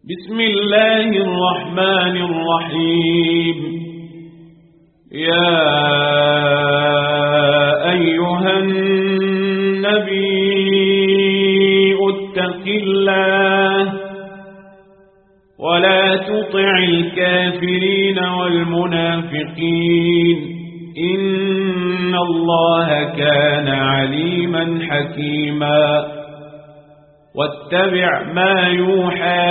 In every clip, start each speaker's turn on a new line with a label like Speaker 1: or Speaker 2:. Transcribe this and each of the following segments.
Speaker 1: بسم الله الرحمن الرحيم. يا أيها النبي اتق الله ولا تطع الكافرين والمنافقين إن الله كان عليما حكيما. واتبع ما يوحى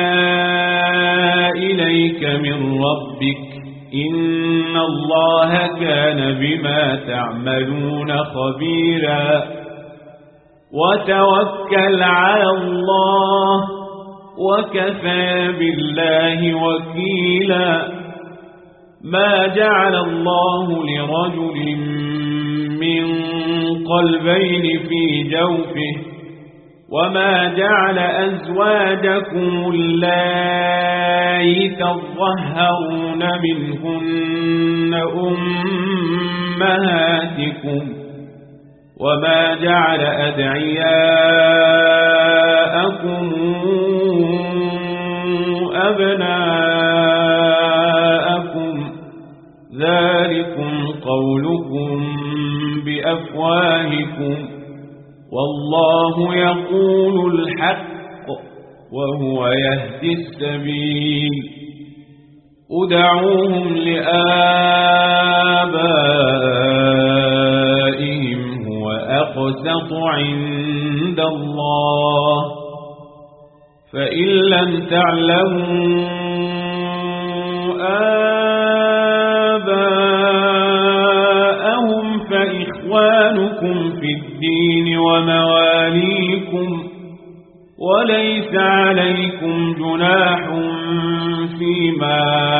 Speaker 1: إليك من ربك إن الله كان بما تعملون خبيرا. وتوكل على الله وكفى بالله وكيلا. ما جعل الله لرجل من قلبين في جوفه وما جعل أزواجكم اللائي تظهرون منهن أمهاتكم وما جعل أدعياءكم أبناءكم ذلكم قولكم بأفواهكم والله يقول الحق وهو يهدي السبيل. ادعوهم لآبائهم هو أقسط عند الله فإن لم تعلموا آباءهم فإخوانكم في الدين ومواليكم وليس عليكم جناح فيما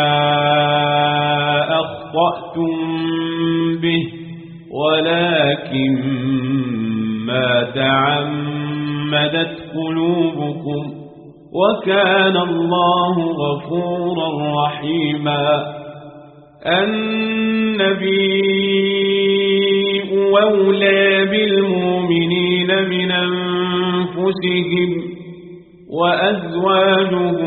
Speaker 1: أخطأتم به ولكن ما تعمدت قلوبكم وكان الله غفورا رحيما. النبي أولى بالمؤمنين من أنفسهم وأزواجه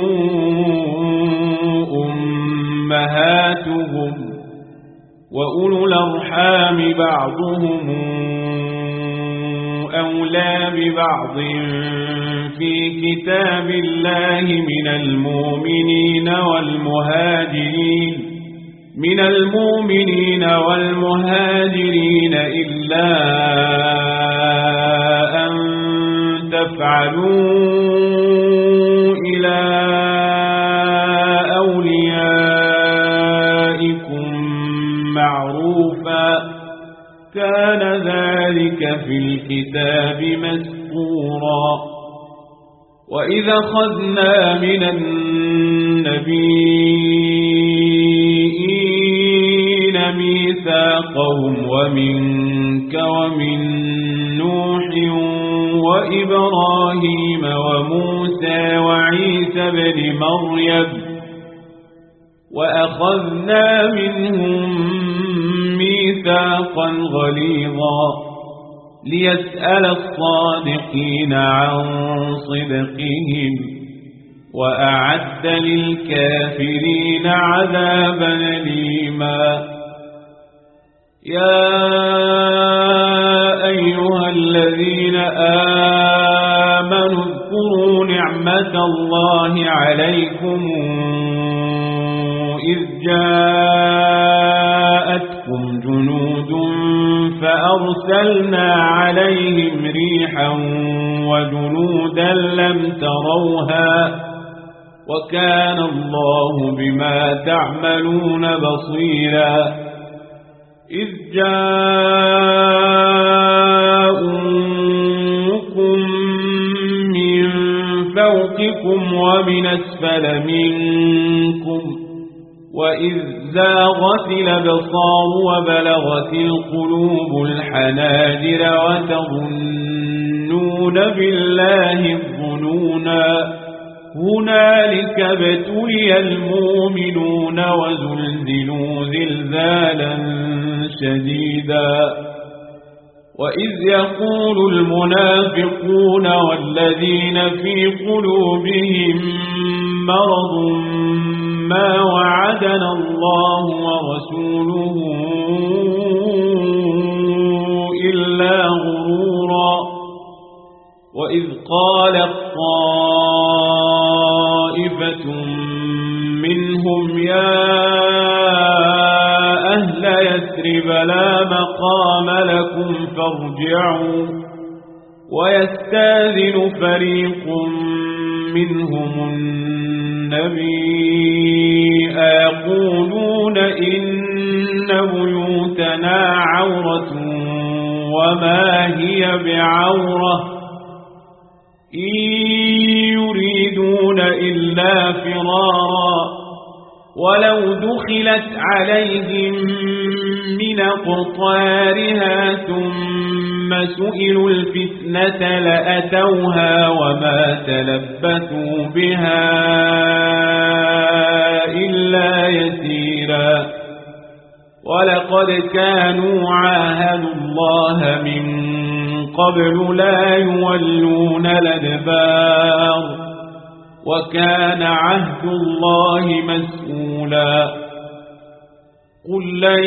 Speaker 1: أمهاتهم وأولو الأرحام بعضهم أولى ببعض في كتاب الله من المؤمنين والمهاجرين إلا أن تفعلوا إلى أوليائكم معروفا كان ذلك في الكتاب مسطورا. وإذا أخذنا من النبيين ميثاقهم ومنك ومن نوح وإبراهيم وموسى وعيسى بن مريم وأخذنا منهم ميثاقا غليظا ليسأل الصادقين عن صدقهم وأعد للكافرين عذابا أليما. يا أيها الذين آمنوا اذكروا نعمة الله عليكم إذ جاءتكم جنود فأرسلنا عليهم ريحا وجنودا لم تروها وكان الله بما تعملون بصيرا. إذ جاءوكم من فوقكم ومن أسفل منكم وإذ زاغت الأبصار وبلغت القلوب الحناجر وتظنون بالله الظنونا هنالك ابتلي المؤمنون وزلزلوا زلزالا شديدا. وإذ يقول المنافقون والذين في قلوبهم مرض ما وعدنا الله ورسوله إلا غرورا وإذ قالت طائفة منهم يا أهل يثرب لا مقام لكم فارجعوا ويستاذن فريق منهم النبي يقولون إن بيوتنا عورة وما هي بعورة إن يريدون إلا فرارا ولو دخلت عليهم من أقطارها ثم سئلوا الفتنة لأتوها وما تلبثوا بها إلا يسيرا ولقد كانوا عاهدوا الله من قبل لا يولون الأدبار وكان عهد الله مسؤولا قل لن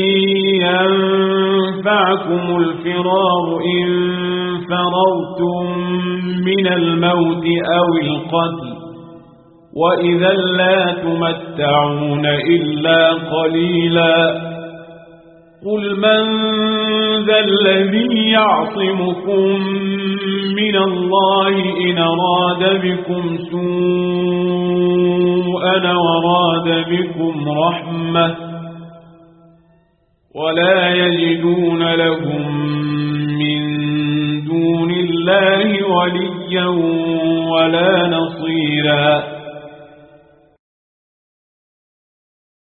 Speaker 1: ينفعكم الفرار إن فررتم من الموت أو القتل وإذا لا تمتعون إلا قليلا قل من ذا الذي يعصمكم من الله إن أراد بكم سوءا وراد بكم رحمة ولا يجدون لهم من دون الله وليا ولا نصيرا